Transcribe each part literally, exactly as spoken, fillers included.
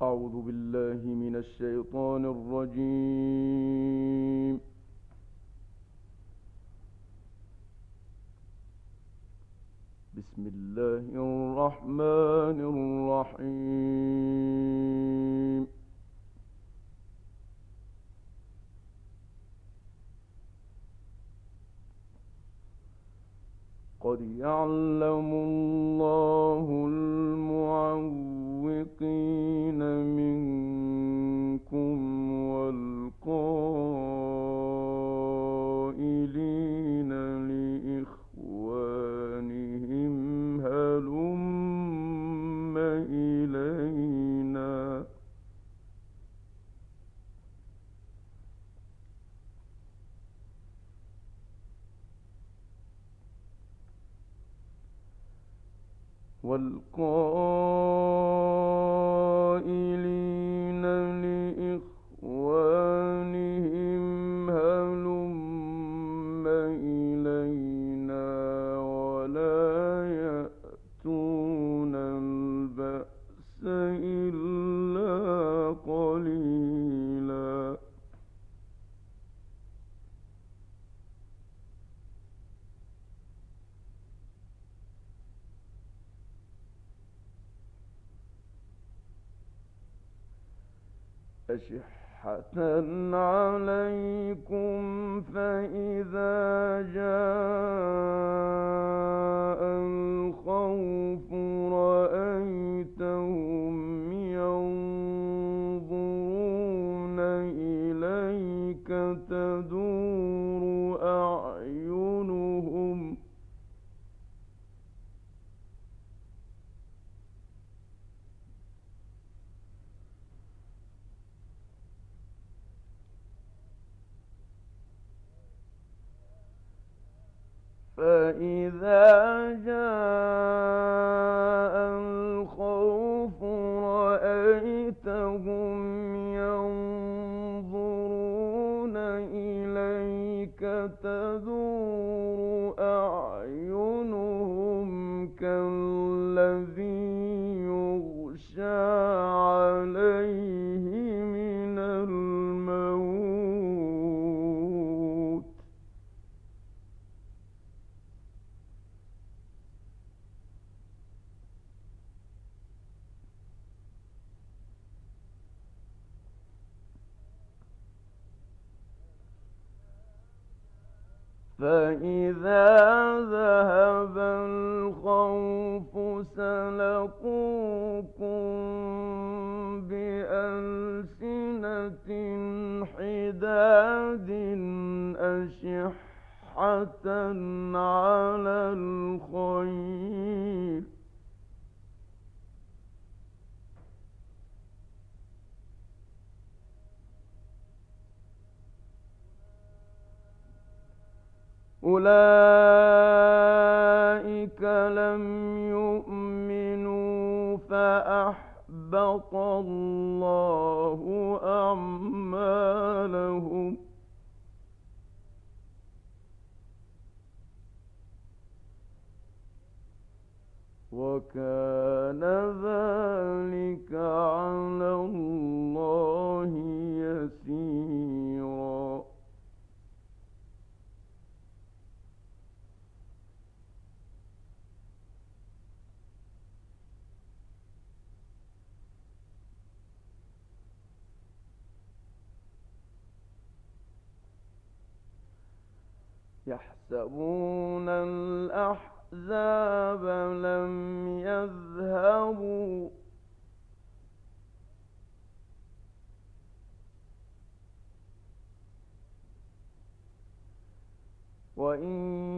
أعوذ بالله من الشيطان الرجيم. بسم الله الرحمن الرحيم. قد يعلم الله المعوقين منكم والقائلين لإخوانهم هلم إلينا والقائلين لإخوانهم هلم إلينا ولا يأتون البأس إلا قليلا. أشحة عليكم فإذا جاء الخوف رأيتهم ينظرون إليك تدور أعينهم فإذا جاء الخوف رأيتهم ينظرون إليك تدور أعينهم كالذي يغشى عليه من الموت فإذا ذهب الخوف سلقوكم بألسنة حداد أشحة على الخير أولئك لم يؤمنوا فأحبط الله أعمالهم وكان ذلك على الله يسيرا. يحسبون الأحزاب لم يذهبوا وإن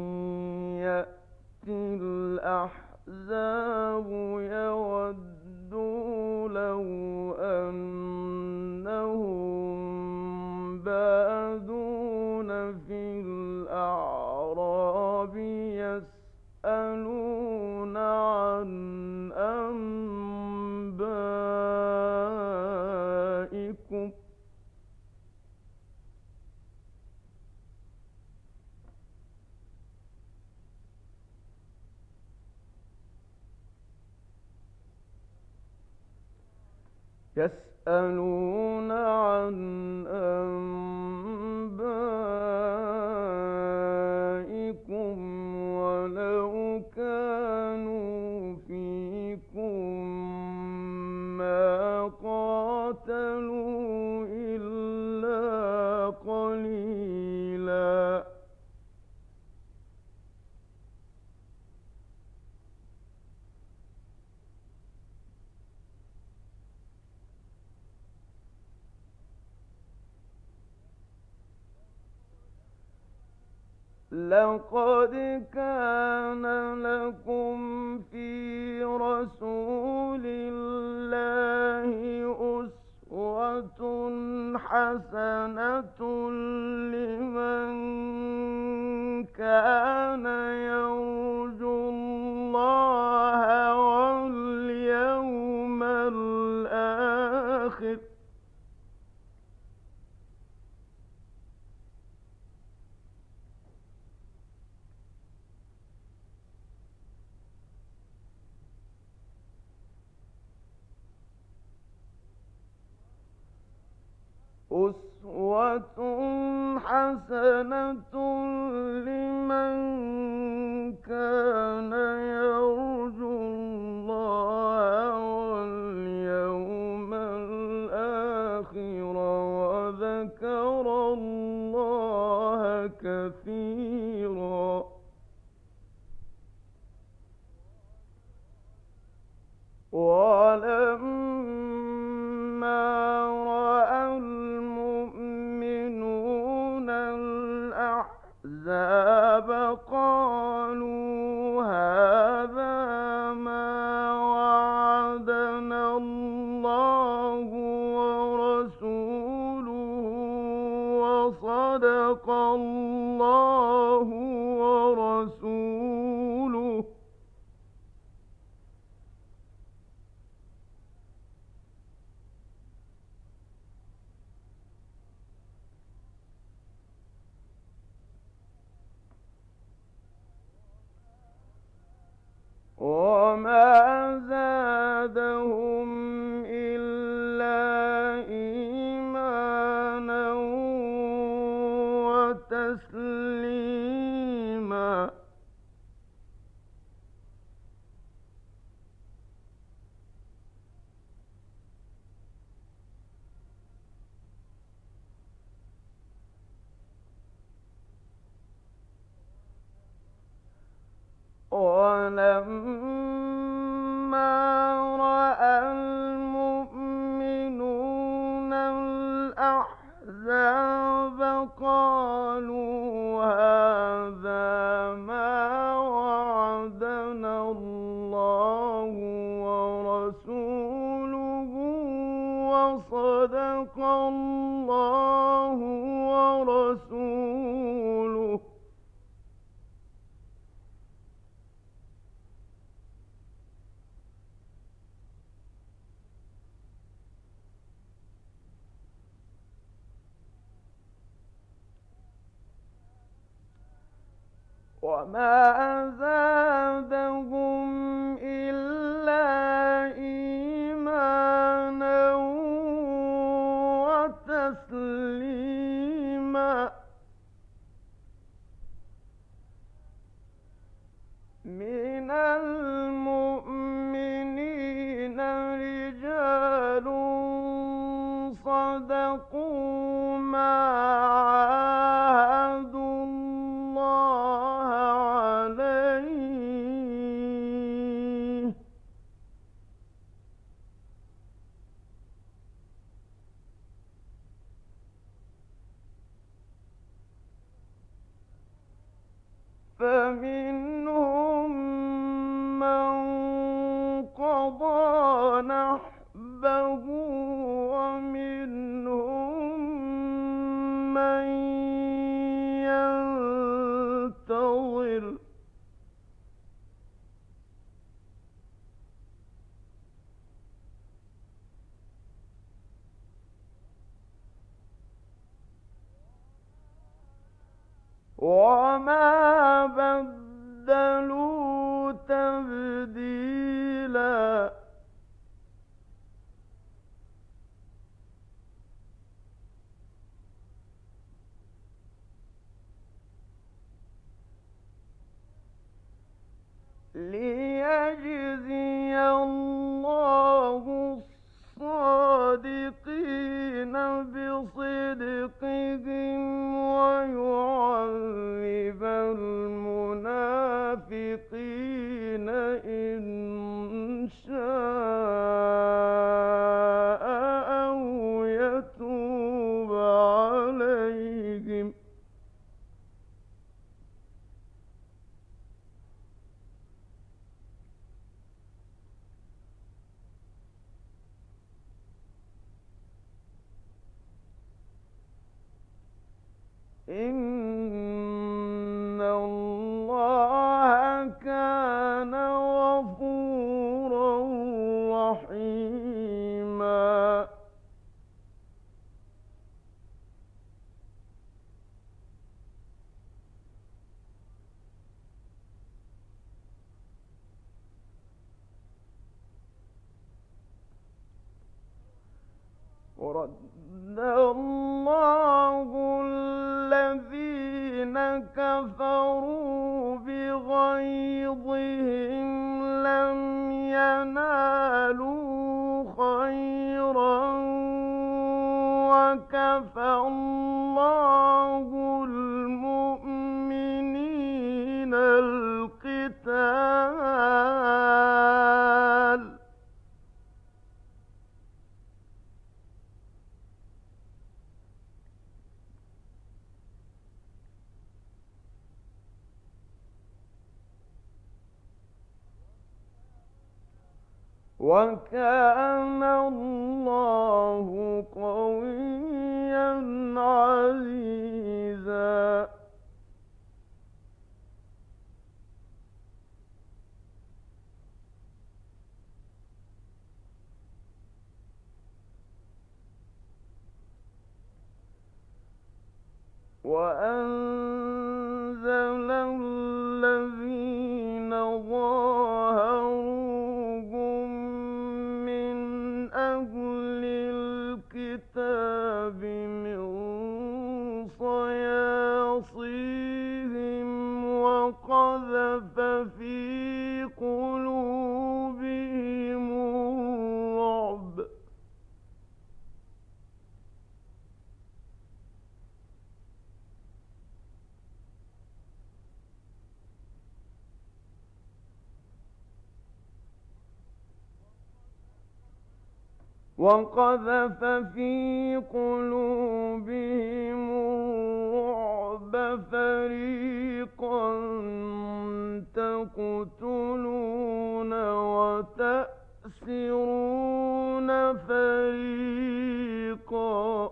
يأتي الأحزاب يودوا لو أنهم بادون في الأعراب يسألون عن أنبائكم يسألون عن أنبائكم ولو كانوا فيكم ما قاتلوا إلا قليلا. لقد كان لكم في رسول الله أسوة حسنة لمن كان يرجو الله واليوم الآخر أسوة حسنة لمن كان يرجو الله واليوم الآخر وذكر الله كثيرا. ولما رأى المؤمنون الأحزاب قالوا هذا ما وعدنا الله ورسوله وصدق الله ورسوله وما زادهم إلا إيمانا وتسليما. ولما رأى المؤمنون الأحزاب قالوا هذا ما وعدنا الله ورسوله وصدق الله ورسوله وما زادهم إلا إيمانا وتسليما. من المؤمنين رجال صدقوا ما عاهدوا الله عليه فمنهم من قضى نحبه ومنهم من ينتظر وما بدلوا تبديلا. ليجزي الله الصادقين بصدقهم ويعذب المنافقين إن شاء أو يتوب عليهم إن الله كان غفورا رحيما ورد الله الذين كفروا بغيظهم لم ينالوا خيرا وكفى الله المؤمنين القتال وكان الله قويا عزيزا وأنزل الذين ظاهروهم من أهل الكتاب من صياصيهم وقذف في قلوبهم الرعب وقذف في قلوبهم الرعب فريقا تقتلون وتأسرون فريقا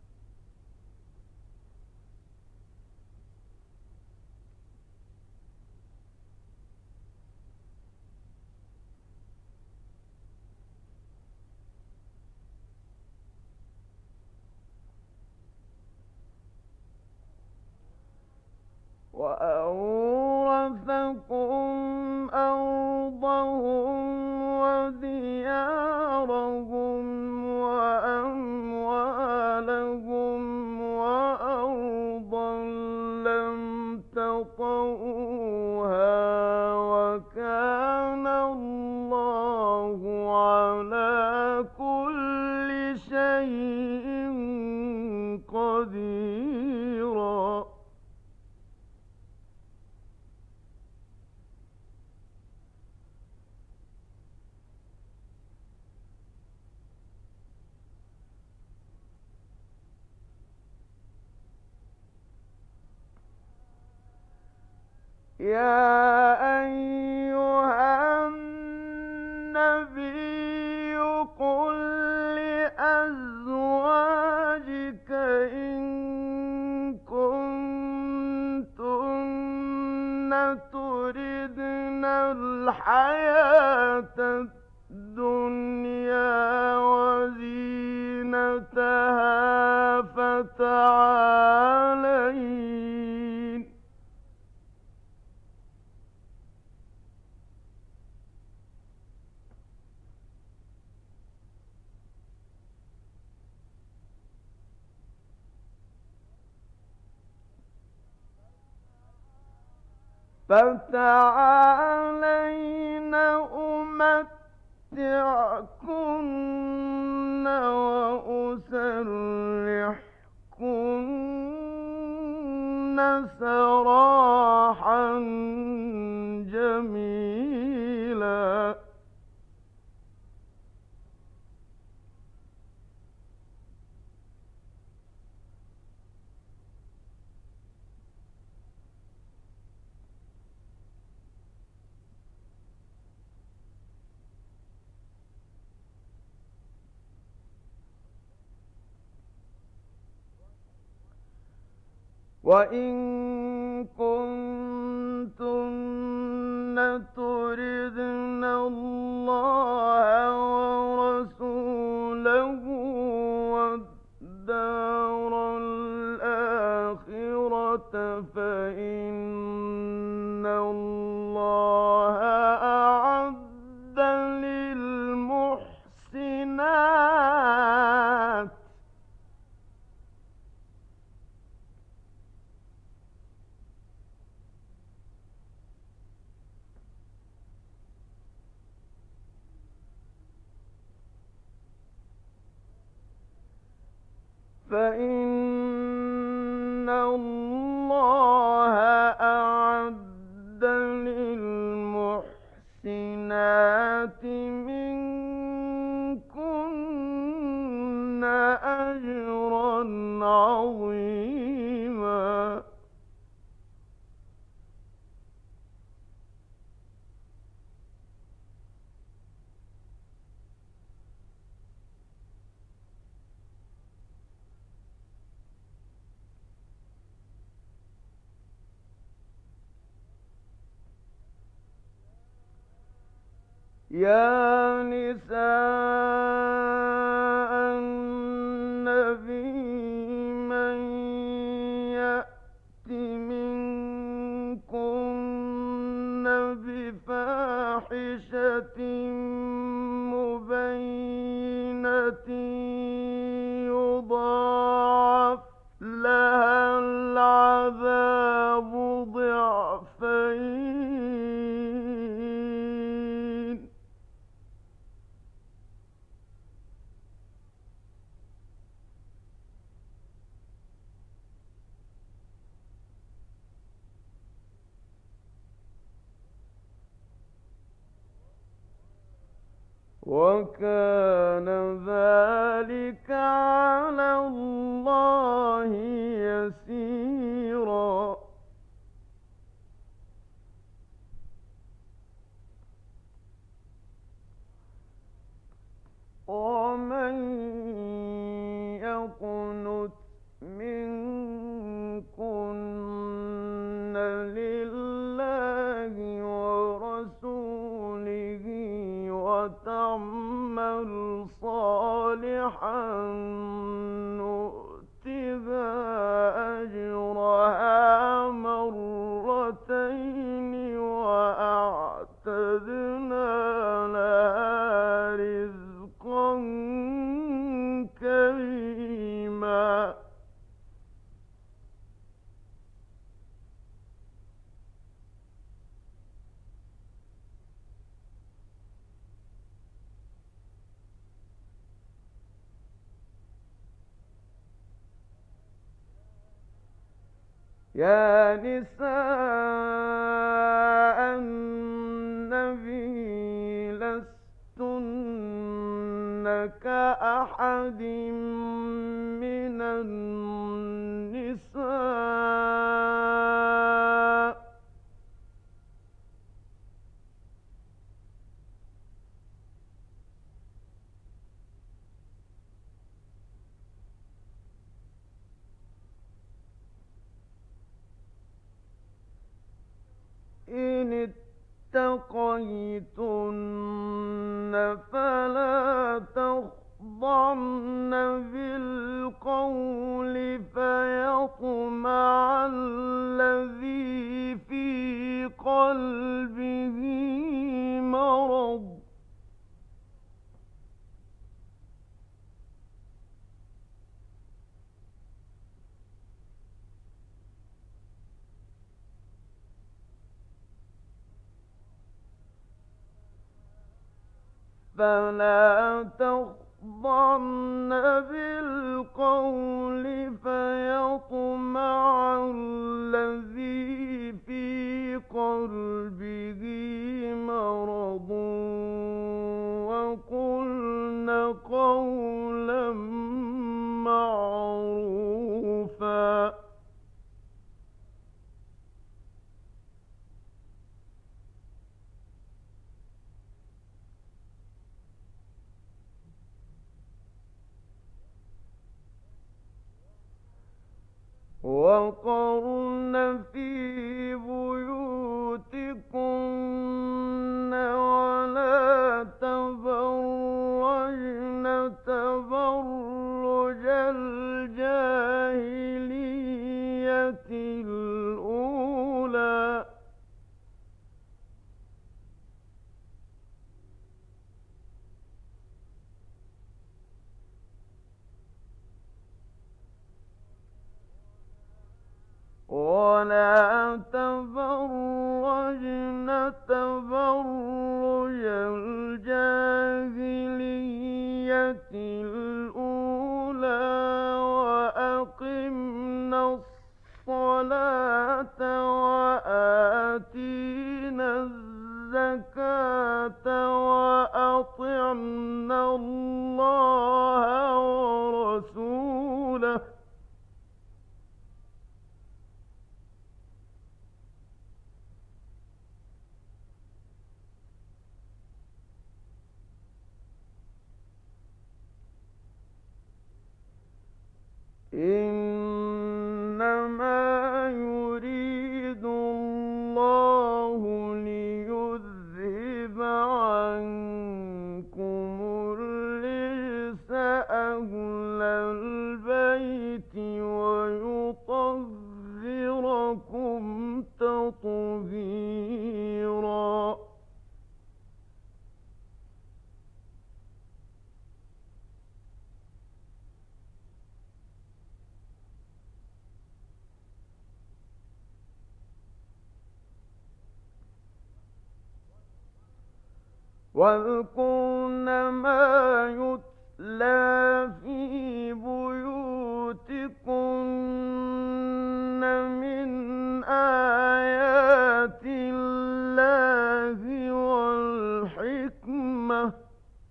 وأورثكم أرضهم وديارهم وأموالهم وأرضا لم تطئوها وكان الله على كل شيء قديرا يا أيها النبي قل لأزواجك إن كنتن تردن الحياة الدنيا وزينتها فتعالين فتعالين وإن كنتن تردن الله ورسوله والدار الآخرة فإن الله أعد للمحسنات فإن الله أعد للمحسنات منكن أجرا عظيما يا نساء النبي من يأت منكن بفاحشة مبينة يضاعف لها العذاب ضعفين وكان ذلك على الله يسيرا ومن يقنت منكن لله ورسوله وتعمل صالحا نؤتها أجرها مرتين وأعتدنا لها رزقا كريما يا نساء النبي لستن كأحد من النساء إن اتقيتن فلا تخضعن بالقول فيطمع الذي في قلبه مرض فلا تخضعن بالقول فيطمع الذي في قلبه مرض وقلن قولا معروفا وقرن في بيوتكن ولا تبرجن تبرج الجاهلية الأولى ولا تبرجن تبرج الجاهلية الأولى وأقمنا الصلاة وآتينا الزكاة وأطعنا الله ورسوله إنما يريد الله ليذهب عنكم الرجس أهل البيت ويطهركم تطهيرا واذكرن ما يتلى في بيوتكن من آيات الله والحكمة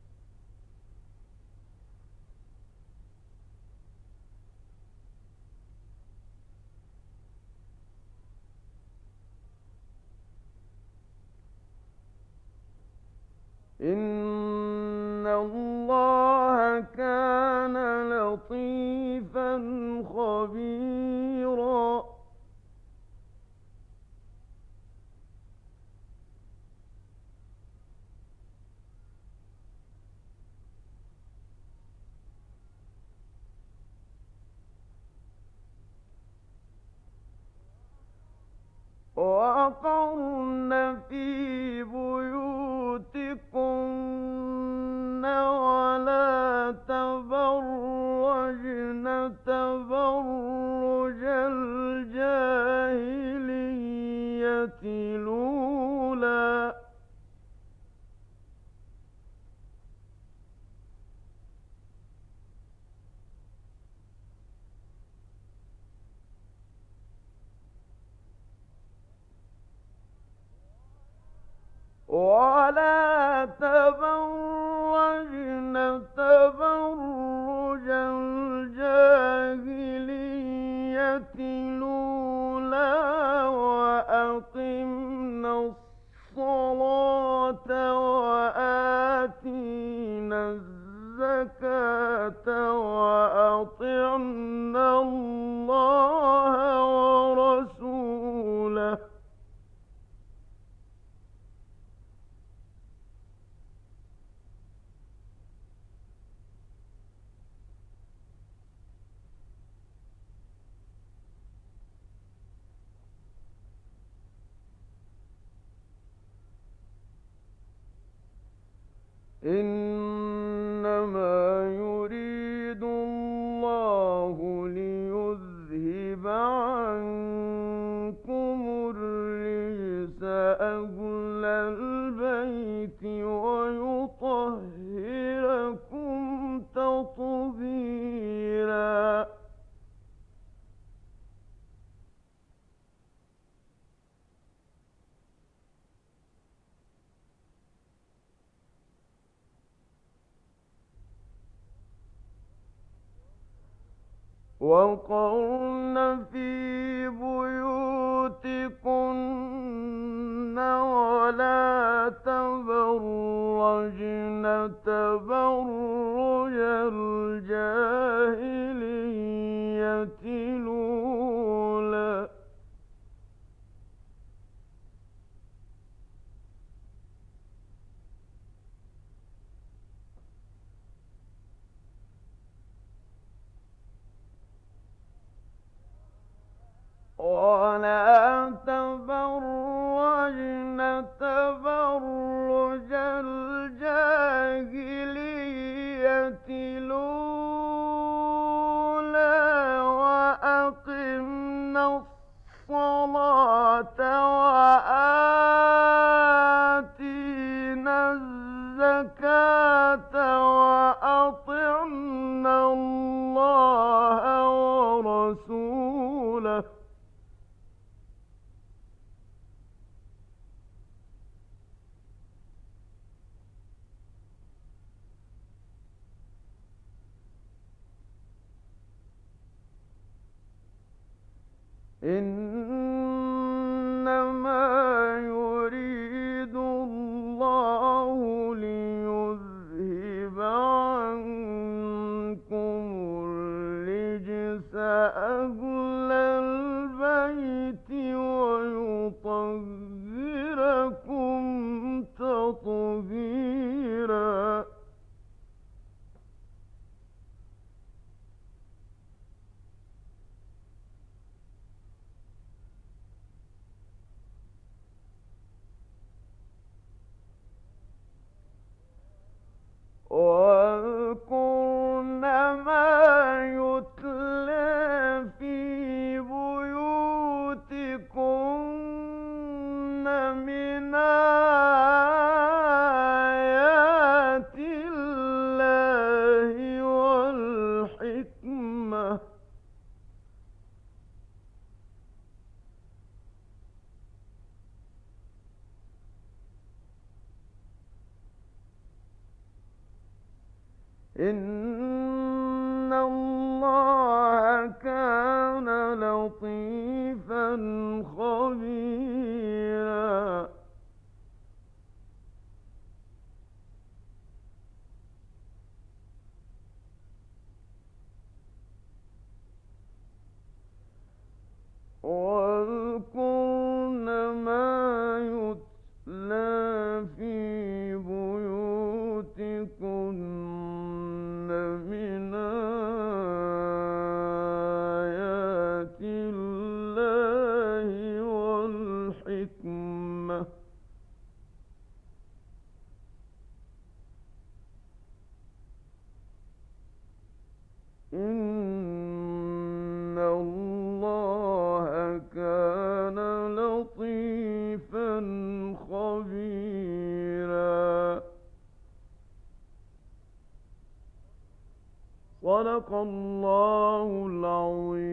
إن الله كان لطيفا خبيرا وقرن في بيوتكن ولا تبرجن تبرج الجاهلية الأولى ولا تبرجن تبرج الجاهلية الأولى وأقمنا الصلاة وآتينا الزكاة وأطعنا الله ورسوله إنما يريد الله ليذهب عنكم الرجس أهل البيت ويطهركم تطهيرا وقرن في بيوتكن ولا تبرجن تبرج الجاهلية الأولى ولا تبرجن تبرج الجاهلية الأولى وأقمنا الصلاة وآتينا الزكاة وأطعنا الله ورسوله إنما يريد الله ليذهب عنكم الرجس أهل البيت ويطهركم تطهيرا واذكرن ما يتلى في بيوتكن من آيات الله والحكمة إن الله كان لطيفا خبيرا واذكرن ما يتلى في بيوتكن من آيات الله والحكمة إن الله كان لطيفا خبيرا صدق الله العظيم.